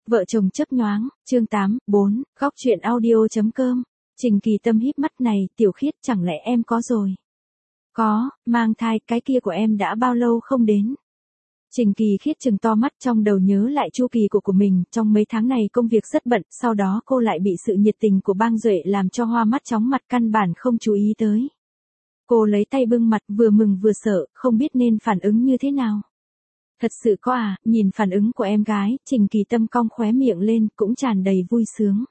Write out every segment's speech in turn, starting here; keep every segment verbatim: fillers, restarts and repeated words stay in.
Vợ chồng chớp nhoáng, chương tám, bốn, góc chuyện audio.com. Trình Kỳ Tâm híp mắt này, Tiểu Khiết chẳng lẽ em có rồi? Có, mang thai, cái kia của em đã bao lâu không đến? Trình Kỳ Khiết trừng to mắt trong đầu nhớ lại chu kỳ của của mình, trong mấy tháng này công việc rất bận, sau đó cô lại bị sự nhiệt tình của Bang Duệ làm cho hoa mắt chóng mặt căn bản không chú ý tới. Cô lấy tay bưng mặt vừa mừng vừa sợ, không biết nên phản ứng như thế nào. Thật sự có à, nhìn phản ứng của em gái, Trình Kỳ Tâm cong khóe miệng lên, cũng tràn đầy vui sướng.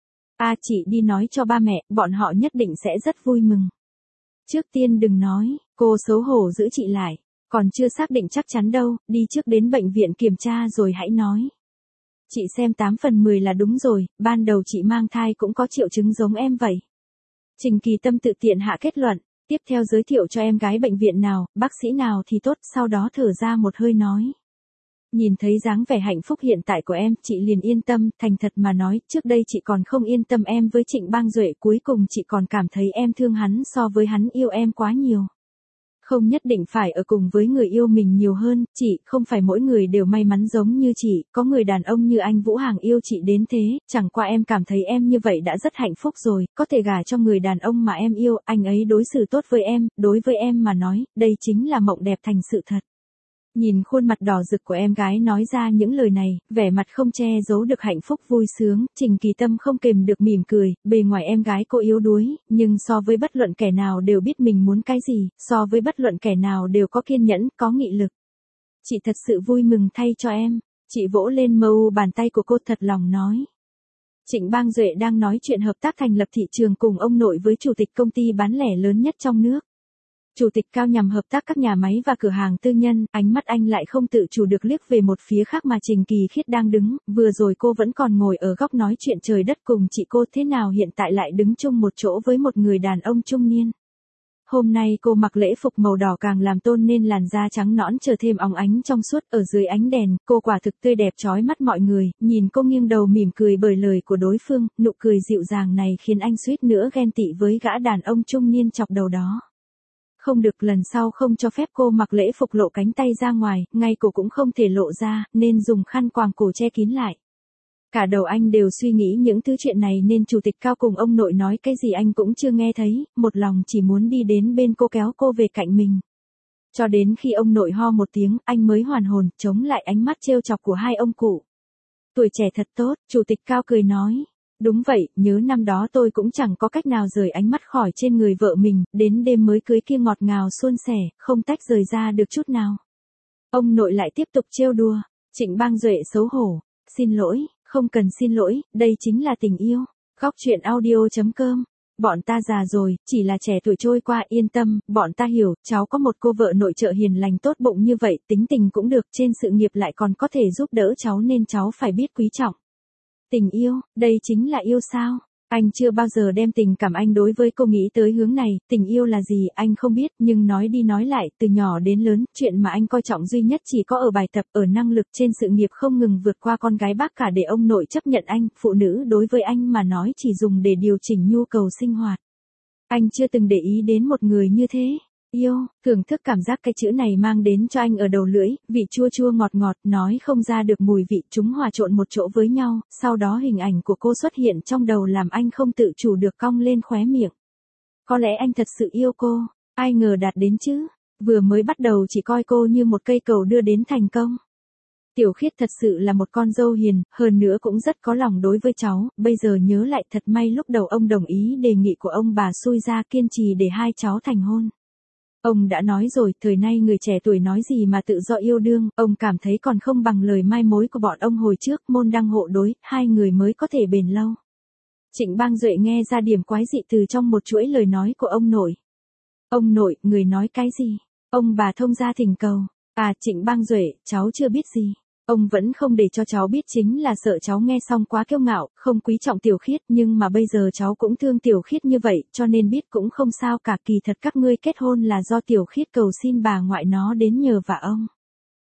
À chị đi nói cho ba mẹ, bọn họ nhất định sẽ rất vui mừng. Trước tiên đừng nói, cô xấu hổ giữ chị lại, còn chưa xác định chắc chắn đâu, đi trước đến bệnh viện kiểm tra rồi hãy nói. Chị xem tám phần mười là đúng rồi, ban đầu chị mang thai cũng có triệu chứng giống em vậy. Trình Kỳ Tâm tự tiện hạ kết luận. Tiếp theo giới thiệu cho em gái bệnh viện nào, bác sĩ nào thì tốt, sau đó thở ra một hơi nói. Nhìn thấy dáng vẻ hạnh phúc hiện tại của em, chị liền yên tâm, thành thật mà nói, trước đây chị còn không yên tâm em với Trịnh Bang Duệ, cuối cùng chị còn cảm thấy em thương hắn so với hắn yêu em quá nhiều. Không nhất định phải ở cùng với người yêu mình nhiều hơn, chị, không phải mỗi người đều may mắn giống như chị, có người đàn ông như anh Vũ Hàng yêu chị đến thế, chẳng qua em cảm thấy em như vậy đã rất hạnh phúc rồi, có thể gả cho người đàn ông mà em yêu, anh ấy đối xử tốt với em, đối với em mà nói, đây chính là mộng đẹp thành sự thật. Nhìn khuôn mặt đỏ rực của em gái nói ra những lời này, vẻ mặt không che giấu được hạnh phúc vui sướng, Trình Kỳ Tâm không kềm được mỉm cười, bề ngoài em gái cô yếu đuối, nhưng so với bất luận kẻ nào đều biết mình muốn cái gì, so với bất luận kẻ nào đều có kiên nhẫn, có nghị lực. Chị thật sự vui mừng thay cho em, chị vỗ lên mu bàn tay của cô thật lòng nói. Trịnh Bang Duệ đang nói chuyện hợp tác thành lập thị trường cùng ông nội với chủ tịch công ty bán lẻ lớn nhất trong nước. Chủ tịch Cao nhằm hợp tác các nhà máy và cửa hàng tư nhân, ánh mắt anh lại không tự chủ được liếc về một phía khác mà Trình Kỳ Khiết đang đứng, vừa rồi cô vẫn còn ngồi ở góc nói chuyện trời đất cùng chị cô, thế nào hiện tại lại đứng chung một chỗ với một người đàn ông trung niên. Hôm nay cô mặc lễ phục màu đỏ càng làm tôn nên làn da trắng nõn trở thêm óng ánh trong suốt, ở dưới ánh đèn, cô quả thực tươi đẹp chói mắt mọi người, nhìn cô nghiêng đầu mỉm cười bởi lời của đối phương, nụ cười dịu dàng này khiến anh suýt nữa ghen tị với gã đàn ông trung niên chọc đầu đó. Không được, lần sau không cho phép cô mặc lễ phục lộ cánh tay ra ngoài, ngay cổ cũng không thể lộ ra, nên dùng khăn quàng cổ che kín lại. Cả đầu anh đều suy nghĩ những thứ chuyện này nên chủ tịch Cao cùng ông nội nói cái gì anh cũng chưa nghe thấy, một lòng chỉ muốn đi đến bên cô kéo cô về cạnh mình. Cho đến khi ông nội ho một tiếng, anh mới hoàn hồn, chống lại ánh mắt trêu chọc của hai ông cụ. Tuổi trẻ thật tốt, chủ tịch Cao cười nói. Đúng vậy, nhớ năm đó tôi cũng chẳng có cách nào rời ánh mắt khỏi trên người vợ mình, đến đêm mới cưới kia ngọt ngào suôn sẻ, không tách rời ra được chút nào. Ông nội lại tiếp tục trêu đùa, Trịnh Bang Duệ xấu hổ, xin lỗi, không cần xin lỗi, đây chính là tình yêu. Góc chuyện audio.com. Bọn ta già rồi, chỉ là trẻ tuổi trôi qua, yên tâm, bọn ta hiểu, cháu có một cô vợ nội trợ hiền lành tốt bụng như vậy, tính tình cũng được, trên sự nghiệp lại còn có thể giúp đỡ cháu nên cháu phải biết quý trọng. Tình yêu, đây chính là yêu sao? Anh chưa bao giờ đem tình cảm anh đối với cô nghĩ tới hướng này, tình yêu là gì anh không biết, nhưng nói đi nói lại, từ nhỏ đến lớn, chuyện mà anh coi trọng duy nhất chỉ có ở bài tập, ở năng lực, trên sự nghiệp không ngừng vượt qua con gái bác cả để ông nội chấp nhận anh, phụ nữ đối với anh mà nói chỉ dùng để điều chỉnh nhu cầu sinh hoạt. Anh chưa từng để ý đến một người như thế. Yêu, thưởng thức cảm giác cái chữ này mang đến cho anh ở đầu lưỡi, vị chua chua ngọt ngọt, nói không ra được mùi vị, chúng hòa trộn một chỗ với nhau, sau đó hình ảnh của cô xuất hiện trong đầu làm anh không tự chủ được cong lên khóe miệng. Có lẽ anh thật sự yêu cô, ai ngờ đạt đến chứ, vừa mới bắt đầu chỉ coi cô như một cây cầu đưa đến thành công. Tiểu Khiết thật sự là một con dâu hiền, hơn nữa cũng rất có lòng đối với cháu, bây giờ nhớ lại thật may lúc đầu ông đồng ý đề nghị của ông bà xui ra kiên trì để hai cháu thành hôn. Ông đã nói rồi, thời nay người trẻ tuổi nói gì mà tự do yêu đương, ông cảm thấy còn không bằng lời mai mối của bọn ông hồi trước, môn đăng hộ đối, hai người mới có thể bền lâu. Trịnh Bang Duệ nghe ra điểm quái dị từ trong một chuỗi lời nói của ông nội. Ông nội, người nói cái gì? Ông bà thông gia thỉnh cầu. À, Trịnh Bang Duệ, cháu chưa biết gì. Ông vẫn không để cho cháu biết chính là sợ cháu nghe xong quá kiêu ngạo, không quý trọng Tiểu Khiết, nhưng mà bây giờ cháu cũng thương Tiểu Khiết như vậy, cho nên biết cũng không sao cả, kỳ thật các ngươi kết hôn là do Tiểu Khiết cầu xin bà ngoại nó đến nhờ vả ông.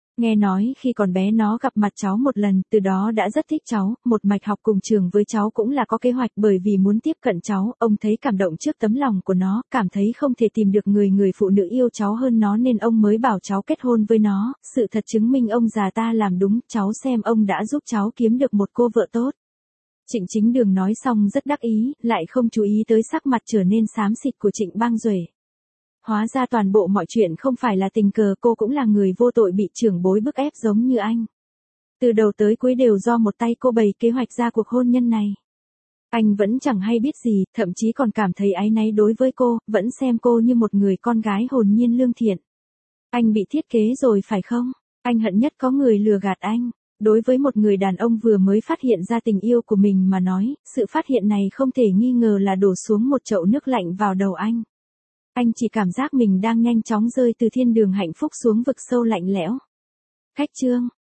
Nghe nói khi còn bé nó gặp mặt cháu một lần, từ đó đã rất thích cháu, một mạch học cùng trường với cháu cũng là có kế hoạch, bởi vì muốn tiếp cận cháu, ông thấy cảm động trước tấm lòng của nó, cảm thấy không thể tìm được người người phụ nữ yêu cháu hơn nó nên ông mới bảo cháu kết hôn với nó, sự thật chứng minh ông già ta làm đúng, cháu xem ông đã giúp cháu kiếm được một cô vợ tốt. Trịnh Chính Đường nói xong rất đắc ý, lại không chú ý tới sắc mặt trở nên xám xịt của Trịnh Bang Duệ. Hóa ra toàn bộ mọi chuyện không phải là tình cờ, cô cũng là người vô tội bị trưởng bối bức ép giống như anh. Từ đầu tới cuối đều do một tay cô bày kế hoạch ra cuộc hôn nhân này. Anh vẫn chẳng hay biết gì, thậm chí còn cảm thấy áy náy đối với cô, vẫn xem cô như một người con gái hồn nhiên lương thiện. Anh bị thiết kế rồi phải không? Anh hận nhất có người lừa gạt anh. Đối với một người đàn ông vừa mới phát hiện ra tình yêu của mình mà nói, sự phát hiện này không thể nghi ngờ là đổ xuống một chậu nước lạnh vào đầu anh. Anh chỉ cảm giác mình đang nhanh chóng rơi từ thiên đường hạnh phúc xuống vực sâu lạnh lẽo. Khách trương